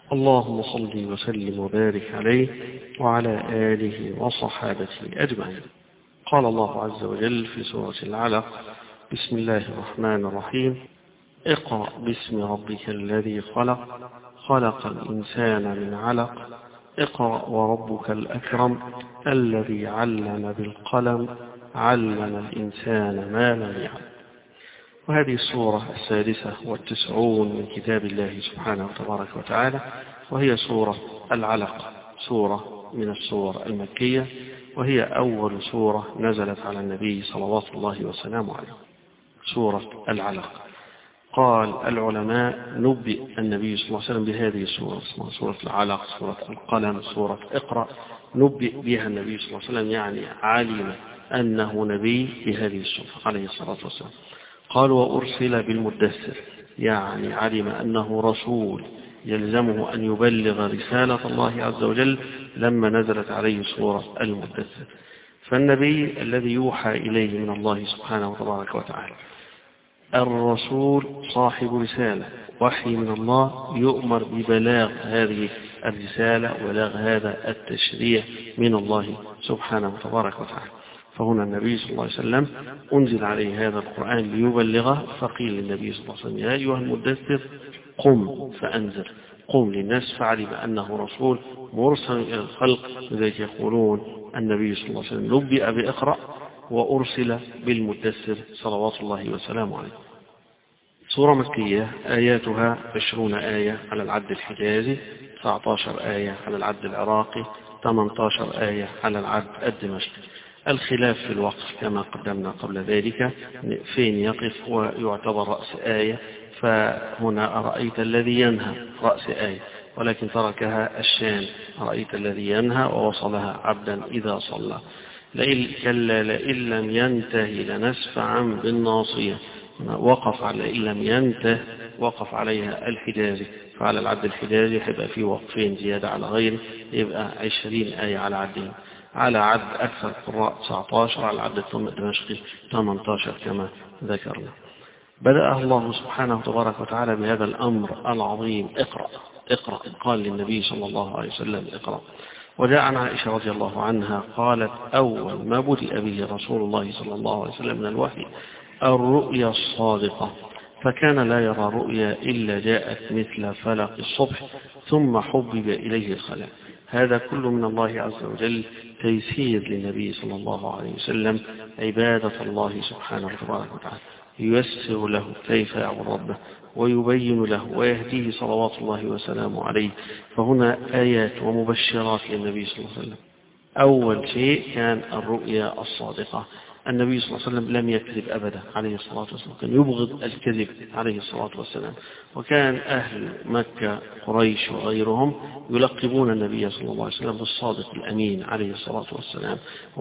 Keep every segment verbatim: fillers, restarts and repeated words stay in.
اللهم صل وسلم وبارك عليه وعلى آله وصحابته أجمعين. قال الله عز وجل في سورة العلق: بسم الله الرحمن الرحيم. اقرأ باسم ربك الذي خلق خلق الإنسان من علق اقرأ وربك الأكرم الذي علم بالقلم علم الإنسان ما لم يعلم. وهذه السورة السادسة والتسعون من كتاب الله سبحانه وتبارك وتعالى، وهي سورة العلق، سورة من السور المكية، وهي أول سورة نزلت على النبي صلوات الله وسلامه عليه. سورة العلق. قال العلماء: نبئ النبي صلى الله عليه وسلم بهذه السورة، اسمها سورة العلق، سورة القلم، سورة اقرأ. نبئ بها النبي صلى الله عليه وسلم، يعني علم أنه نبي بهذه السورة عليه الصلاة والسلام. قال: وأرسل بالمدثر، يعني علم أنه رسول يلزمه أن يبلغ رسالة الله عز وجل لما نزلت عليه سورة المدثر. فالنبي الذي يوحى إليه من الله سبحانه وتبارك وتعالى، الرسول صاحب رسالة، وحي من الله، يؤمر ببلاغ هذه الرسالة وبلاغ هذا التشريع من الله سبحانه وتبارك وتعالى. فهنا النبي صلى الله عليه وسلم أنزل عليه هذا القرآن ليبلغه، فقيل للنبي صلى الله عليه وسلم: يا أيها المدثر قم فأنذر، قم للناس، فعلم أنه رسول مرسل إلى الخلق. لذلك يقولون النبي صلى الله عليه وسلم نبئ بإقرأ وأرسل بالمدثر صلوات الله وسلامه عليه. سورة مكية، آياتها عشرون آية على العد الحجازي، تسعة عشر آية على العد العراقي، ثمانية عشر آية على العد الدمشقي. الخلاف في الوقف كما قدمنا قبل ذلك، فين يقف ويعتبر رأس آية. فهنا أرأيت الذي ينهى رأس آية، ولكن تركها الشام: أرأيت الذي ينهى ووصلها عبدا إذا صلى. لئن كلا لئن لم ينتهي لنسفعا بالناصية، وقف على إن لم ينته، وقف عليها الحجازي. فعلى العد الحجازي هيبقى فيه وقفين زيادة على غيره، يبقى عشرين آية على عدين. على عد أكثر القراء تسعة عشر، على العد الدمشقي ثمانية عشر كما ذكرنا. بدأ الله سبحانه تبارك وتعالى بهذا الأمر العظيم: اقرأ اقرأ. قال للنبي صلى الله عليه وسلم: اقرأ. وجاء عن عائشة رضي الله عنها قالت: أول ما بدأ به رسول الله صلى الله عليه وسلم من الوحي الرؤيا الصادقة، فكان لا يرى رؤيا إلا جاءت مثل فلق الصبح ثم حبب إليه الخلاء. هذا كله من الله عز وجل تيسير للنبي صلى الله عليه وسلم عبادة الله سبحانه وتبارك وتعالى، ييسر له كيف يعبد ربه ويبين له ويهديه صلوات الله وسلامه عليه. فهنا آيات ومبشرات للنبي صلى الله عليه وسلم. أول شيء كان الرؤيا الصادقة. النبي صلى الله عليه وسلم لم يكذب أبدا عليه الصلاة والسلام، كان يبغض الكذب عليه الصلاة والسلام. وكان أهل مكة قريش وغيرهم يلقبون النبي صلى الله عليه وسلم بالصادق الأمين عليه الصلاة والسلام،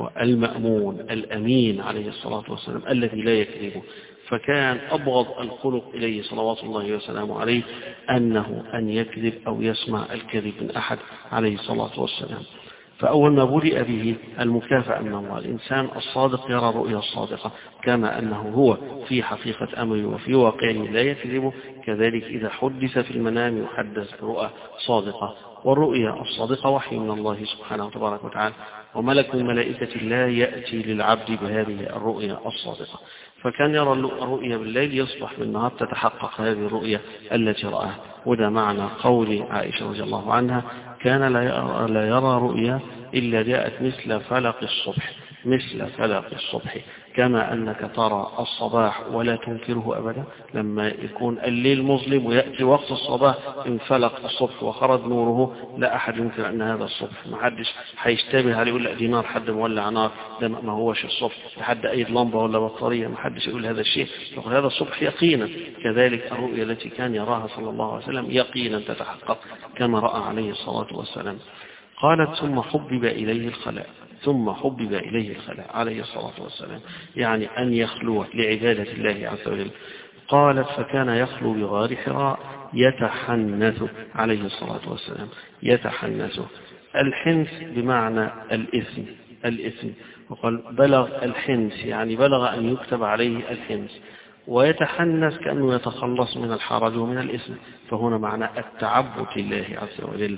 والمأمون الأمين عليه الصلاة والسلام الذي لا يكذب. فكان أبغض الخلق إليه صلوات الله وسلامه عليه أنه أن يكذب أو يسمع الكذب من أحد عليه الصلاة والسلام. فأول ما بدأ به المكافأة من الله، الإنسان الصادق يرى الرؤيا الصادقة، كما أنه هو في حقيقة أمره وفي واقعه لا يكذب، كذلك إذا حدث في المنام يحدث برؤى صادقة. والرؤيا الصادقة وحي من الله سبحانه وتبارك وتعالى، وملك من ملائكة الله يأتي للعبد بهذه الرؤيا الصادقة. فكان يرى الرؤيا بالليل، يصبح بالنهار تتحقق هذه الرؤيا التي رآها. وده معنى قول عائشة رضي الله عنها: كان لا يرى, لا يرى رؤيا إلا جاءت مثل فلق الصبح، مثل فلق الصبح، كما أنك ترى الصباح ولا تنكره أبدا. لما يكون الليل مظلم ويأتي وقت الصباح انفلق الصبح وخرج نوره، لا أحد ينكر أن هذا الصبح. ما حدش هيشتبه عليه يقول: لا دي نار، حد مولع نار، ده ما هوش الصبح، لحد أي لمبة ولا بطارية، ما حدش يقول هذا الشيء، يقول هذا الصبح يقينا. كذلك الرؤيا التي كان يراها صلى الله عليه وسلم يقينا تتحقق كما رأى عليه الصلاة والسلام. قالت: ثم حبب إليه الخلاء، ثم حبب إليه الخلاء عليه الصلاة والسلام، يعني أن يخلو لعبادة الله عز وجل. قالت: فكان يخلو بغار حراء يتحنث عليه الصلاة والسلام، يتحنث. الحنث بمعنى الإثم، الإثم. وقال: بلغ الحنث، يعني بلغ أن يكتب عليه الحنث. ويتحنث كأنه يتخلص من الحرج ومن الإثم. فهنا معنى التعبد لله عز وجل،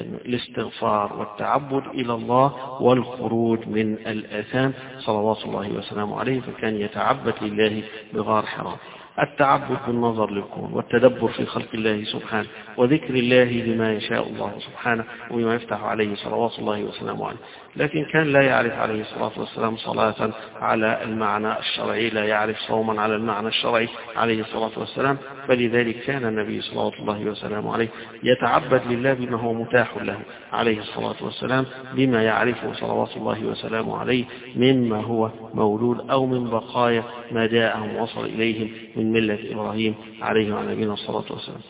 الاستغفار والتعبد إلى الله والخروج من الآثام صلوات الله وسلامه عليه. فكان يتعبد لله بغار حراء. التعبد بالنظر للكون والتدبر في خلق الله سبحانه وذكر الله بما يشاء الله سبحانه وبما يفتح عليه صلوات الله وسلامه عليه. لكن كان لا يعرف عليه الصلاة والسلام صلاة على المعنى الشرعي، لا يعرف صوما على المعنى الشرعي عليه الصلاة والسلام. فلذلك كان النبي صلى الله وسلامه عليه يتعبد لله بما هو متاح له عليه الصلاة والسلام، بما يعرفه صلوات الله وسلامه عليه مما هو مولود أو من بقايا ما جاءهم وصل إليهم من ملة إبراهيم عليه وعلى نبينا الصلاة والسلام.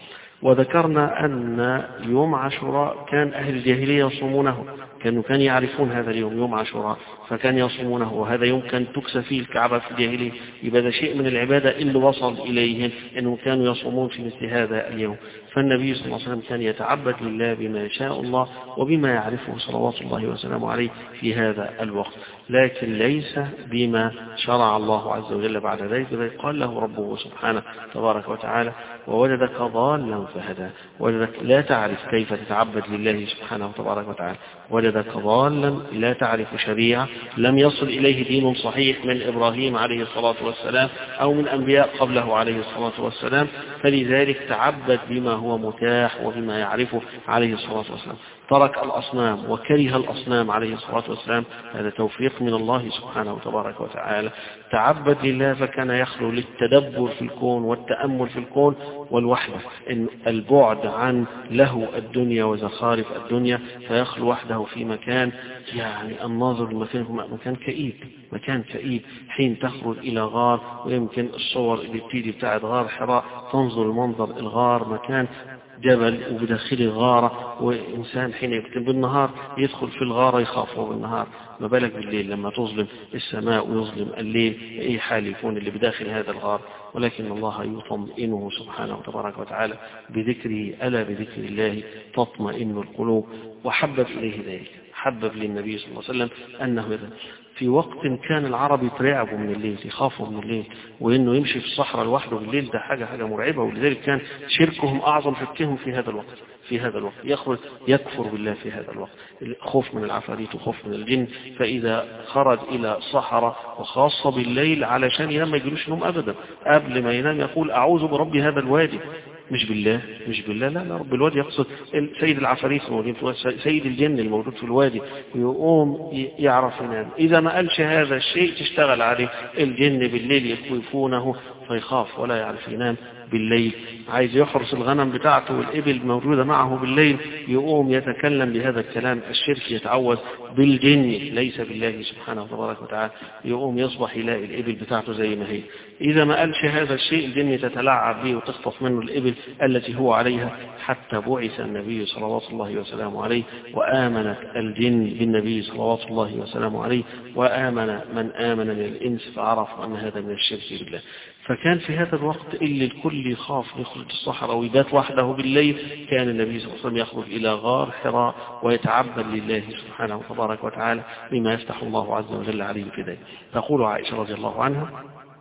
وذكرنا أن يوم عاشوراء كان أهل الجاهلية يصومونه، كانوا كان يعرفون هذا اليوم يوم عاشوراء فكان يصومونه، وهذا يوم كان تكسى فيه الكعبة في الجاهلية. يبقى ده شيء من العبادة اللي وصل إليهم أنهم كانوا يصومون في مثل هذا اليوم. فالنبي صلى الله عليه وسلم كان يتعبد لله بما يشاء الله وبما يعرفه صلوات الله وسلامه عليه في هذا الوقت، لكن ليس بما شرع الله عز وجل بعد ذلك. قال له ربه سبحانه تبارك وتعالى: ووجدك ضالا فهدى. وجدك لا تعرف كيف تتعبد لله سبحانه تبارك وتعالى، وجدك ضالا لا تعرف شريعة، لم يصل إليه دين صحيح من إبراهيم عليه الصلاة والسلام أو من أنبياء قبله عليه الصلاة والسلام. فلذلك تعبد بما هو متاح وبما يعرفه عليه الصلاة والسلام. ترك الأصنام وكره الأصنام عليه الصلاة والسلام، هذا توفيق من الله سبحانه تبارك وتعالى. تعبد لله فكان يخلو للتدبر في الكون والتأمل في الكون والوحدة، إن البعد عن لهو الدنيا وزخارف الدنيا، فيخلو وحده في مكان يعني الناظر المكان مكان كئيب، مكان كئيب. حين تخرج إلى غار، ويمكن الصور اللي بتيجي بتاعت غار حراء تنظر المنظر الغار مكان جبل وبداخل الغارة، وإنسان حين يكتب بالنهار يدخل في الغارة يخافه بالنهار، ما بالك بالليل لما تظلم السماء ويظلم الليل، أي حال يكون اللي بداخل هذا الغار. ولكن الله يطمئنه سبحانه وتبارك وتعالى بذكره، ألا بذكر الله تطمئن القلوب. وحبب إليه ذلك، حبب للنبي صلى الله عليه وسلم أنه في وقت كان العرب يترعبوا من الليل، يخافوا من الليل، وإنه يمشي في الصحراء لوحده بالليل ده حاجة حاجة مرعبة. ولذلك كان شركهم أعظم شركهم في هذا الوقت في هذا الوقت يخرج يكفر بالله في هذا الوقت، خوف من العفاريت وخوف من الجن. فإذا خرج إلى صحراء وخاصة بالليل علشان ينام ما يجلوش نوم أبدا، قبل ما ينام يقول أعوذ برب هذا الوادي، مش بالله مش بالله لا لا رب الوادي يقصد سيد العفاريت الموجود في الوادي، سيد الجن الموجود في الوادي، ويقوم يعرف ينام. إذا ما قالش هذا الشيء تشتغل عليه الجن بالليل يخوفونه فيخاف ولا يعرف ينام بالليل. عايز يحرس الغنم بتاعته والإبل موجودة معه بالليل، يقوم يتكلم بهذا الكلام الشرك، يتعوذ بالجن ليس بالله سبحانه وتبارك وتعالى، يقوم يصبح يلاقي الإبل بتاعته زي ما هي. إذا ما قالش هذا الشيء الجن تتلاعب به وتخطف منه الإبل التي هو عليها، حتى بعث النبي صلوات الله وسلامه عليه وآمنت الجن بالنبي صلوات الله وسلامه عليه، وآمن من آمن من الإنس فعرفوا أن هذا من الشرك بالله. فكان في هذا الوقت اللي الكل يخاف يخرج الصحراء ويبات وحده بالليل، كان النبي صلى الله عليه وسلم يخرج إلى غار حراء ويتعبد لله سبحانه وتبارك وتعالى بما يفتح الله عز وجل عليه في ذلك. تقول عائشة رضي الله عنها: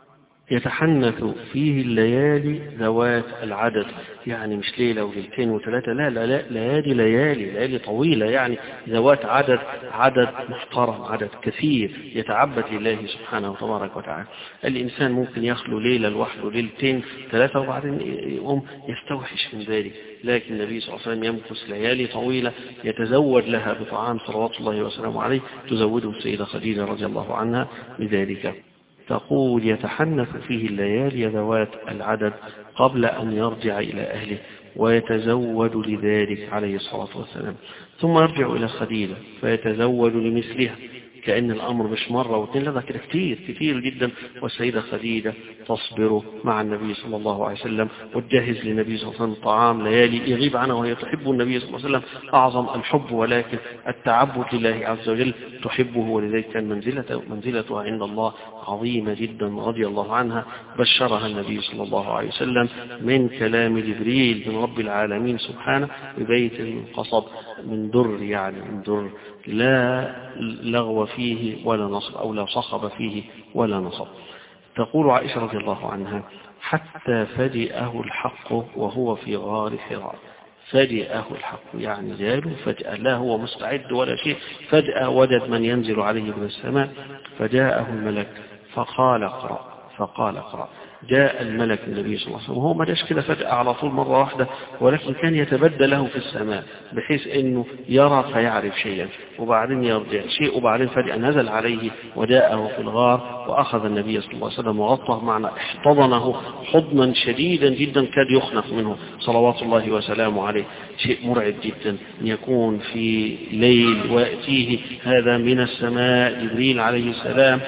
يتحنث فيه الليالي ذوات العدد، يعني مش ليلة وليلتين وثلاثة، لا لا لا ليالي ليالي ليالي طويلة، يعني ذوات عدد عدد محترم، عدد كثير يتعبد لله سبحانه وتبارك وتعالى. الإنسان ممكن يخلو ليلة لوحده ليلتين ثلاثة وبعدين يقوم يستوحش من ذلك، لكن النبي صلى الله عليه وسلم يمكث ليالي طويلة يتزود لها بطعام صلوات الله وسلامه عليه، تزوده السيدة خديجة رضي الله عنها بذلك. تقول: يتحنث فيه الليالي ذوات العدد قبل أن يرجع إلى أهله، ويتزود لذلك عليه الصلاة والسلام، ثم يرجع إلى خديجة فيتزود لمثلها، كأن الأمر مش مرة واثنين، لا ده كده كتير كتير جدا. والسيدة خديجة تصبر مع النبي صلى الله عليه وسلم وتجهز للنبي صلى الله عليه وسلم طعام ليالي يغيب عنها، وهي تحب النبي صلى الله عليه وسلم أعظم الحب، ولكن التعبد لله عز وجل تحبه، ولذلك كان منزلته منزلتها عند الله عظيمة جدا رضي الله عنها. بشرها النبي صلى الله عليه وسلم من كلام جبريل من رب العالمين سبحانه ببيت القصب من در، يعني من در لا لغو فيه ولا نصب، أو لا صخب فيه ولا نصب. تقول عائشة رضي الله عنها: حتى فجأه الحق وهو في غار حراء. فجأه الحق يعني جاله فجأة، لا هو مستعد ولا شيء، فجأة وجد من ينزل عليه من السماء، فجاءه الملك فقال اقرأ، فقال اقرأ. جاء الملك النبي صلى الله عليه وسلم، وهو ما جاش كده فجأة على طول مرة واحدة، ولكن كان يتبدل له في السماء بحيث انه يرى فيعرف شيئا وبعدين يرجع شيء، وبعدين فجأة نزل عليه وجاءه في الغار وأخذ النبي صلى الله عليه وسلم وغطاه معنا، احتضنه حضنا شديدا جدا كاد يخنق منه صلوات الله وسلامه عليه. شيء مرعب جدا أن يكون في ليل ويأتيه هذا من السماء جبريل عليه السلام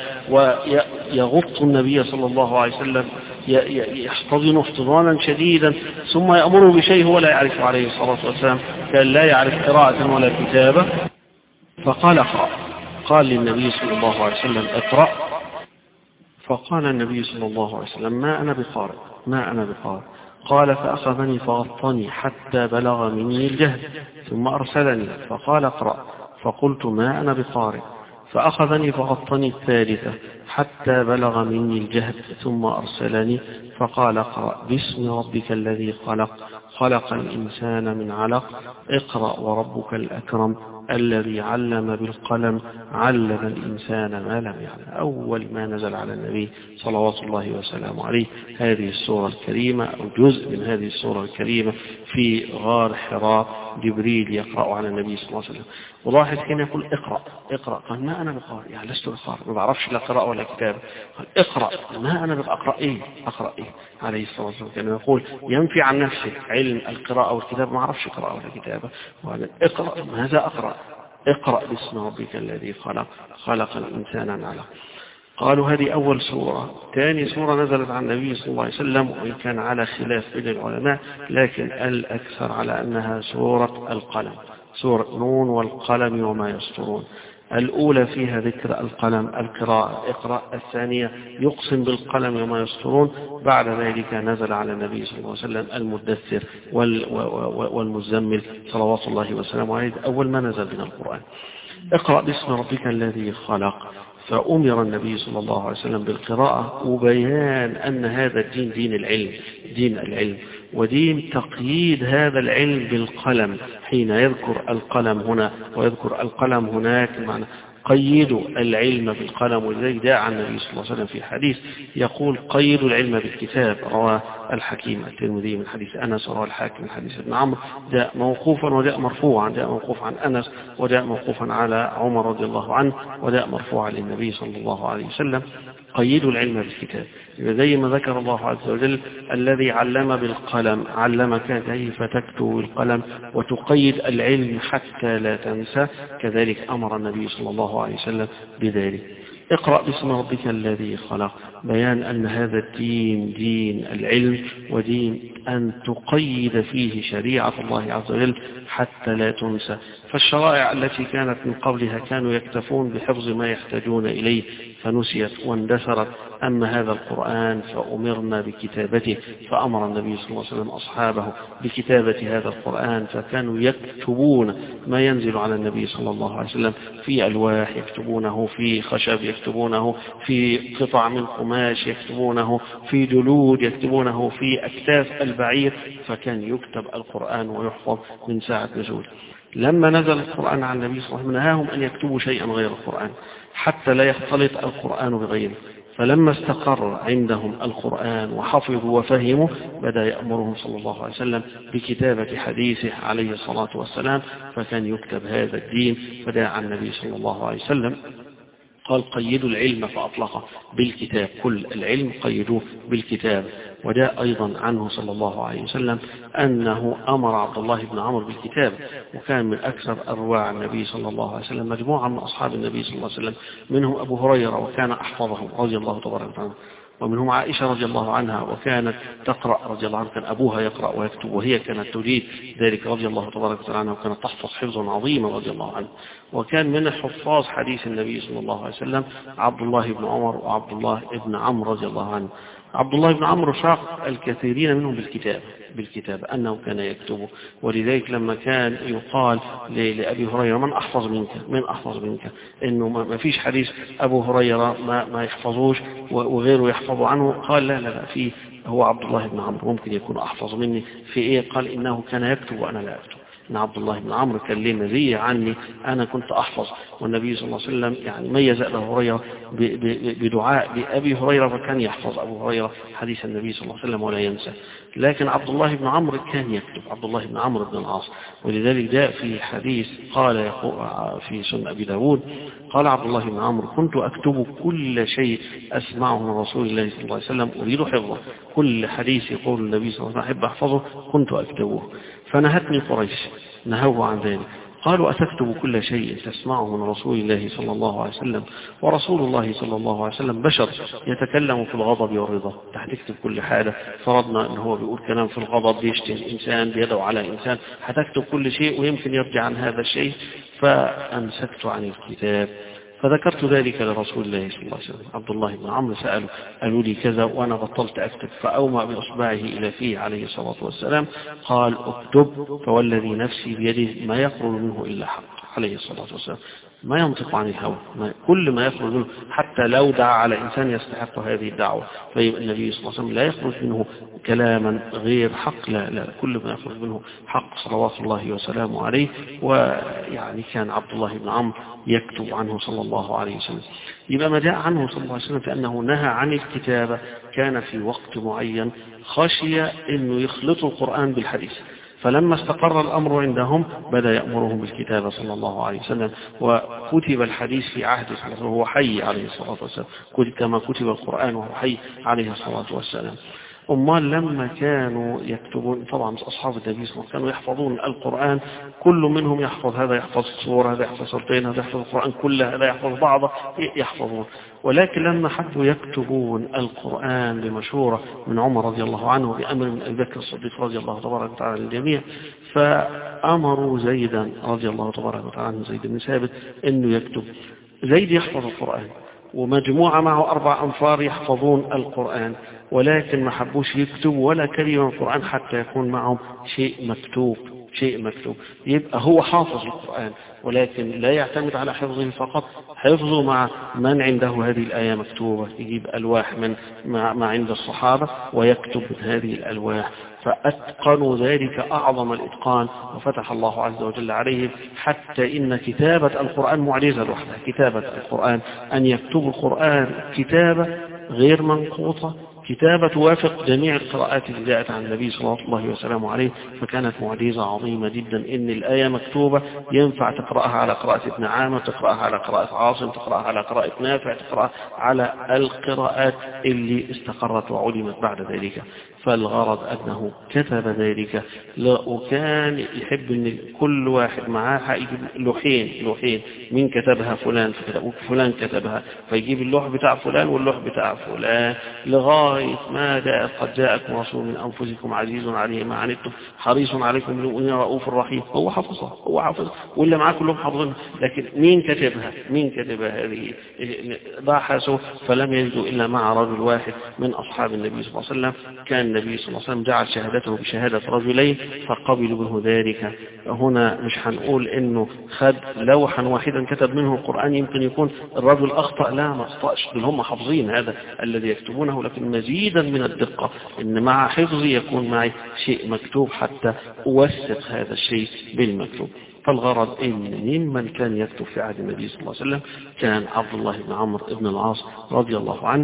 ويغط النبي صلى الله عليه وسلم، يحتضنه احتضانا شديدا، ثم يأمره بشيء هو لا يعرف عليه الصلاة والسلام، كان لا يعرف قراءة ولا كتابة. فقال اقرأ، قال للنبي صلى الله عليه وسلم اقرأ. فقال النبي صلى الله عليه وسلم ما أنا بقارئ، ما أنا بقارئ. قال فأخذني فغطني حتى بلغ مني الجهد ثم أرسلني فقال اقرأ، فقلت ما أنا بقارئ. فأخذني فغطني الثالثة حتى بلغ مني الجهد ثم أرسلني فقال اقرأ باسم ربك الذي خلق، خلق الإنسان من علق، اقرأ وربك الأكرم الذي علم بالقلم، علم الإنسان ما لم يعلم. أول ما نزل على النبي صلوات الله وسلامه عليه هذه السورة الكريمة أو جزء من هذه السورة الكريمة في غار حراء، جبريل يقرأ على النبي صلى الله عليه وسلم. ولاحظ كان يقول اقرأ اقرأ، قال ما أنا بقارئ، يعني لست بقارئ، ما بعرفش لا قراءة ولا كتابة. قال اقرأ، ما أنا بقرأ إيه، أقرأ إيه عليه الصلاة والسلام. كان يقول ينفي عن نفسه علم القراءة والكتابة، ما عرفش قراءة ولا كتابة، وقال اقرأ، ماذا أقرأ؟ اقرأ باسم ربك الذي خلق، خلق الإنسان من علق. قالوا هذه أول سورة. ثاني سورة نزلت عن النبي صلى الله عليه وسلم، وإن كان على خلاف بين العلماء، لكن الأكثر على أنها سورة القلم، سورة نون والقلم وما يسطرون. الأولى فيها ذكر القلم القراءة اقرأ، الثانية يقسم بالقلم وما يسطرون. بعد ذلك نزل على النبي صلى الله عليه وسلم المدثر والمزمل صلوات الله وسلامه عليه، أول ما نزل من القرآن. اقرأ باسم ربك الذي خلق، فأمر النبي صلى الله عليه وسلم بالقراءة وبيان أن هذا الدين دين العلم، دين العلم ودين تقييد هذا العلم بالقلم. حين يذكر القلم هنا ويذكر القلم هناك معنى قيدوا العلم بالقلم. ولذلك جاء عن النبي صلى الله عليه وسلم في حديث يقول قيدوا العلم بالكتاب، رواه الحكيم الترمذي من حديث أنس، ورواه الحاكم من حديث ابن عمرو، جاء موقوفا وجاء مرفوعا، جاء موقوف عن أنس وجاء موقوفا على عمر رضي الله عنه وجاء مرفوعا للنبي صلى الله عليه وسلم. قيدوا العلم بالكتاب، زي ما ذكر الله عز وجل الذي علم بالقلم، علمك كيف تكتب بالقلم وتقيد العلم حتى لا تنسى، كذلك أمر النبي صلى الله عليه وسلم بذلك. اقرأ باسم ربك الذي خلق، بيان أن هذا الدين دين العلم ودين أن تقيد فيه شريعة الله عز وجل حتى لا تنسى. فالشرائع التي كانت من قبلها كانوا يكتفون بحفظ ما يحتاجون إليه فنسيت واندثرت، أما هذا القرآن فأمرنا بكتابته، فأمر النبي صلى الله عليه وسلم أصحابه بكتابة هذا القرآن، فكانوا يكتبون ما ينزل على النبي صلى الله عليه وسلم في ألواح، يكتبونه في خشب، يكتبونه في قطع من قماش، يكتبونه في جلود، يكتبونه في أكتاف البعير، فكان يكتب القرآن ويحفظ من ساعة نزوله. لما نزل القرآن على النبي صلى الله عليه وسلم نهاهم أن يكتبوا شيئا غير القرآن حتى لا يختلط القرآن بغيره. فلما استقر عندهم القرآن وحفظوا وفهموا بدأ يأمرهم صلى الله عليه وسلم بكتابة حديثه عليه الصلاة والسلام، فكان يكتب هذا الدين. فدعا النبي صلى الله عليه وسلم قال قيدوا العلم فأطلقه بالكتاب، كل العلم قيدوه بالكتاب. وجاء أيضا عنه صلى الله عليه وسلم أنه أمر عبد الله بن عمرو بالكتاب، وكان من أكثر أرواع النبي صلى الله عليه وسلم. مجموعة من أصحاب النبي صلى الله عليه وسلم منهم أبو هريرة وكان أحفظهم رضي الله تبارك عنه، ومنهم عائشة رضي الله عنها وكانت تقرأ رضي الله عنها، كان أبوها يقرأ ويكتب وهي كانت تجيد ذلك رضي الله تبارك عنها، وكانت تحفظ حفظا عظيما رضي الله عنه. وكان من حفاظ حديث النبي صلى الله عليه وسلم عبد الله بن عمر وعبد الله بن عمرو رضي الله عنه. عبد الله بن عمرو شاق الكثيرين منهم بالكتاب بالكتاب أنه كان يكتبه، ولذلك لما كان يقال لأبي هريرة من أحفظ منك من أحفظ منك إنه ما فيش حديث أبو هريرة ما, ما يحفظوش وغيره يحفظ عنه، قال لا لا لا في هو عبد الله بن عمرو ممكن يكون أحفظ مني في إيه؟ قال إنه كان يكتب وأنا لا أكتب. إن عبد الله بن عمرو كان ليه مزية عني، أنا كنت أحفظ، والنبي صلى الله عليه وسلم يعني ميز أبا هريرة بدعاء بأبي هريرة، فكان يحفظ أبو هريرة حديث النبي صلى الله عليه وسلم ولا ينسى. لكن عبد الله بن عمرو كان يكتب، عبد الله بن عمرو بن العاص، ولذلك جاء في حديث قال في سنن أبي داود قال عبد الله بن عمرو كنت أكتب كل شيء أسمعه من رسول الله صلى الله عليه وسلم أريد حفظه، كل حديث يقول النبي صلى الله عليه وسلم أحب أحفظه كنت أكتبه. فنهتني قريش، نهوا عن ذلك، قالوا أتكتب كل شيء تسمعه من رسول الله صلى الله عليه وسلم، ورسول الله صلى الله عليه وسلم بشر يتكلم في الغضب والرضا، هتكتب كل حاجة؟ فرضنا أنه هو بيقول كلام في الغضب، بيشتم إنسان، بيدعو على إنسان، هتكتب كل شيء ويمكن يرجع عن هذا الشيء. فأمسكت عن الكتاب فذكرت ذلك لرسول الله صلى الله عليه وسلم. عبد الله بن عمرو سأله، قالوا لي كذا وأنا بطلت أكتب، فأومأ بإصبعه إلى فيه عليه الصلاة والسلام، قال اكتب فوالذي نفسي بيده ما يخرج منه إلا حق عليه الصلاة والسلام، ما ينطق عن الهوى، كل ما يخرج منه حتى لو دعا على إنسان يستحق هذه الدعوة، فيبقى النبي صلى الله عليه وسلم لا يخرج منه كلاما غير حق، لا لا كل ما يخرج منه حق صلوات الله وسلامه عليه. ويعني كان عبد الله بن عمرو يكتب عنه صلى الله عليه وسلم. يبقى ما جاء عنه صلى الله عليه وسلم فأنه نهى عن الكتابة كان في وقت معين، خشي أنه يخلطوا القرآن بالحديث، فلما استقر الأمر عندهم بدأ يأمرهم بالكتابة صلى الله عليه وسلم، وكتب الحديث في عهده صلى الله عليه وسلم وهو حي عليه الصلاة والسلام، كما كتب القرآن وهو حي عليه الصلاة والسلام. أمال لما كانوا يكتبون، طبعا أصحاب النبي صلى الله عليه وسلم كانوا يحفظون القرآن، كل منهم يحفظ، هذا يحفظ سورة، هذا يحفظ سورتين، هذا يحفظ القرآن كله، هذا يحفظ بعضه، يحفظون. ولكن لما حبوا يكتبون القرآن بمشورة من عمر رضي الله عنه بأمر من أبي بكر الصديق رضي الله تبارك وتعالى للجميع، فأمروا زيدا رضي الله تبارك وتعالى عنه، زيد بن ثابت، إنه يكتب. زيد يحفظ القرآن ومجموعة معه أربع أنفار يحفظون القرآن، ولكن ما حبوش يكتبوا ولا كلمة من القرآن حتى يكون معهم شيء مكتوب، شيء مكتوب. يبقى هو حافظ القرآن ولكن لا يعتمد على حفظه فقط، حفظه مع من عنده هذه الآية مكتوبة، يجيب ألواح من ما عند الصحابة ويكتب من هذه الألواح، فأتقنوا ذلك أعظم الإتقان، وفتح الله عز وجل عليهم حتى إن كتابة القرآن معجزة لوحدها. كتابة القرآن أن يكتبوا القرآن كتابة غير منقوطة، كتابة توافق جميع القراءات اللي جاءت عن النبي صلى الله عليه وسلم عليه، فكانت معجزة عظيمة جدا إن الآية مكتوبة ينفع تقرأها على قراءة ابن عامر، تقرأها على قراءة عاصم، تقرأها على قراءة نافع، تقرأها على القراءات اللي استقرت وعلمت بعد ذلك. فالغرض أنه كتب ذلك، وكان يحب أن كل واحد معاه يجيب لوحين لوحين، من كتبها فلان فلان كتبها، فيجيب اللوح بتاع فلان واللوح بتاع فلان لغاية ما جاء قد جاءكم رسول من أنفسكم عزيز عليه ما عنتم حريص عليكم بالمؤمنين رؤوف رحيم. هو حفظها، هو حفظها، واللي معاه كلهم حافظينها، لكن مين كتبها؟ مين كتبها هذه؟ بحثوا فلم يجدوا إلا مع رجل واحد من أصحاب النبي صلى الله عليه وسلم. كان النبي صلى الله عليه وسلم جعل شهادته بشهادة رجلين فقبلوا منه ذلك. هنا مش هنقول إنه خد لوحا واحدا كتب منه القرآن يمكن يكون الرجل أخطأ، لا ما أخطأش، بل هم حافظين هذا الذي يكتبونه، لكن مزيدا من الدقة إن مع حفظي يكون معي شيء مكتوب حتى أوثق هذا الشيء بالمكتوب. فالغرض إن ممن كان يكتب في عهد النبي صلى الله عليه وسلم كان عبد الله بن عمرو بن العاص رضي الله عنه.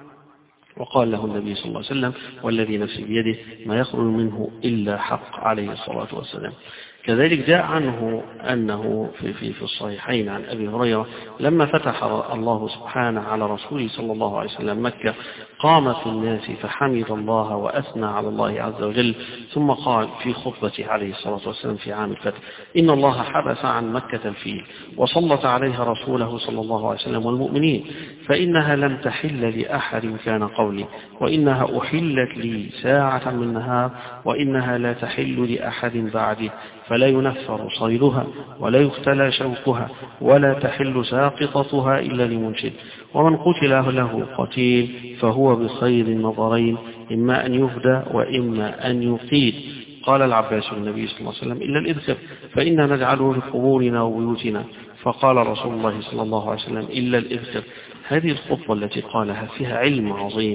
وقال له النبي صلى الله عليه وسلم والذي نفسي بيده ما يخرج منه إلا حق عليه الصلاة والسلام. كذلك جاء عنه أنه في, في, في الصحيحين عن أبي هريرة لما فتح الله سبحانه على رسوله صلى الله عليه وسلم مكة قام في الناس فحمد الله وأثنى على الله عز وجل، ثم قال في خطبته عليه الصلاة والسلام في عام الفتح إن الله حبس عن مكة الفيل وسلط عليها رسوله صلى الله عليه وسلم والمؤمنين، فإنها لم تحل لأحد كان قولي، وإنها أحلت لي ساعة من نهار، وإنها لا تحل لأحد بعدي، فلا ينفر صيدها ولا يختلى شوكها ولا تحل ساقطتها إلا لمنشد، ومن قتل له قتيل فهو بخير النظرين إما أن يفدى وإما أن يقيد. قال العباس النبي صلى الله عليه وسلم إلا الإذخر فإنا نجعله في قبورنا وبيوتنا، فقال رسول الله صلى الله عليه وسلم إلا الإذخر. هذه الخطبة التي قالها فيها علم عظيم،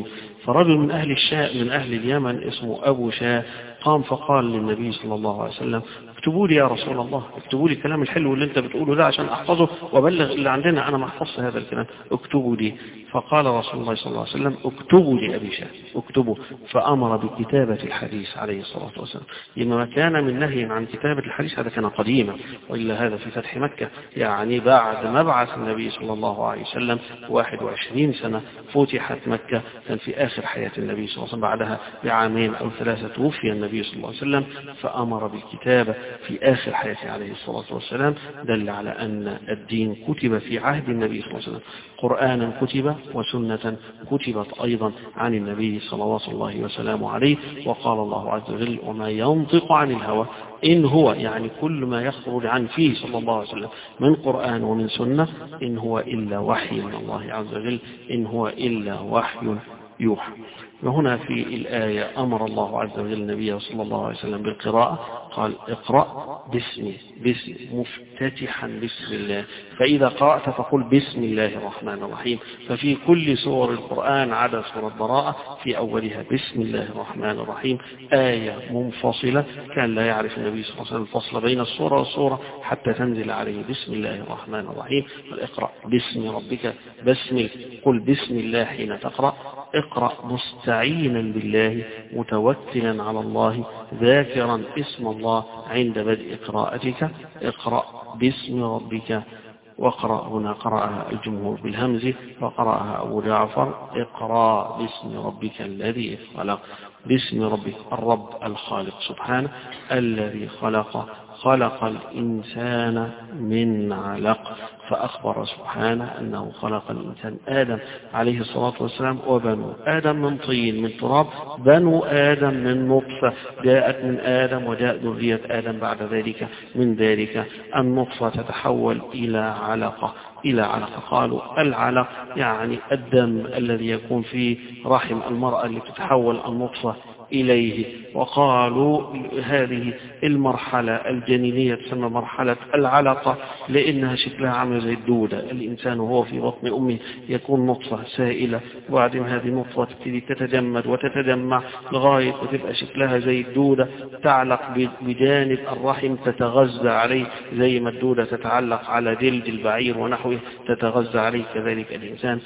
فرجل من أهل الشاء من أهل اليمن اسمه أبو شاء قام فقال للنبي صلى الله عليه وسلم اكتبوا لي يا رسول الله، اكتبوا لي الكلام الحلو اللي انت بتقوله ده عشان احفظه وابلغ اللي عندنا، انا ما احفظش هذا الكلام، اكتبوا لي. فقال رسول الله صلى الله عليه وسلم اكتبوا لأبي شاء، اكتبوا. فأمر بكتابة الحديث عليه الصلاة والسلام. لما كان من نهي عن كتابة الحديث هذا كان قديما، وإلا هذا في فتح مكة، يعني بعد مبعث النبي صلى الله عليه وسلم واحد وعشرين سنة فتحت مكة، كان في آخر حياة النبي صلى الله عليه وسلم، بعدها بعامين أو ثلاثة توفي النبي صلى الله عليه وسلم، فأمر بالكتابة في آخر حياته عليه الصلاة والسلام، دل على أن الدين كتب في عهد النبي صلى الله عليه وسلم، قرآنا كتب وسنة كتبت أيضا عن النبي صلى الله وسلم عليه. وقال الله عز وجل وما ينطق عن الهوى إن هو، يعني كل ما يخرج عن فيه صلى الله عليه وسلم من قرآن ومن سنة، إن هو إلا وحي من الله عز وجل، إن هو إلا وحي يوحى. وهنا في الآية أمر الله عز وجل النبي صلى الله عليه وسلم بالقراءة، قال اقرأ باسم باسم مفتتحا بسم الله، فإذا قرأت فقل بسم الله الرحمن الرحيم. ففي كل سور القرآن عدا سورة براءة في أولها بسم الله الرحمن الرحيم، آية منفصلة، كان لا يعرف النبي صلى الله عليه وسلم الفصل بين السورة والسورة حتى تنزل عليه بسم الله الرحمن الرحيم. اقرأ باسم ربك بسم، قل بسم الله حين تقرأ، اقرأ مستعينا بالله متوكلا على الله ذاكرا اسم الله عند بدء قراءتك، اقرأ باسم ربك. وقرأ هنا قرأها الجمهور بالهمز، وقرأها أبو جعفر اقرأ باسم ربك الذي خلق. باسم ربك الرب الخالق سبحانه، الذي خلق خلق الإنسان من علق، فأخبر سبحانه أنه خلق الإنسان آدم عليه الصلاة والسلام وبنو آدم من طين من تراب، بنو آدم من نطفة جاءت من آدم، وجاء ذرية آدم بعد ذلك من ذلك النطفة تتحول إلى علقة إلى علقة. قالوا العلق يعني الدم الذي يكون في رحم المرأة اللي تتحول النطفة إليه. وقالوا هذه المرحلة الجنينية تسمى مرحلة العلقة لأنها شكلها عامل زي الدودة. الإنسان وهو في بطن أمه يكون نطفة سائلة، وبعدين هذه النطفة تبتدي تتجمد وتتجمع لغاية وتبقى شكلها زي الدودة، تعلق بجانب الرحم تتغذى عليه زي ما الدودة تتعلق على جلد البعير ونحوه تتغذى عليه، كذلك الإنسان.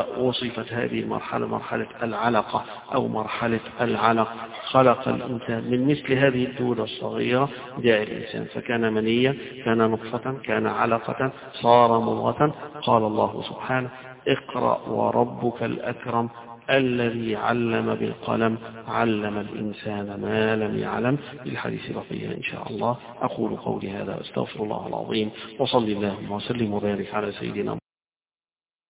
فوصفت هذه المرحلة مرحلة العلقة أو مرحلة العلق. خلق الإنسان من مثل هذه الدودة الصغيرة جاء الإنسان، فكان منيا، كان نطفة، كان علقة، صار مضغة. قال الله سبحانه اقرأ وربك الأكرم الذي علم بالقلم علم الإنسان ما لم يعلم. بالحديث بقية إن شاء الله. أقول قولي هذا أستغفر الله العظيم، وصلي اللهم وسلم وبارك على سيدنا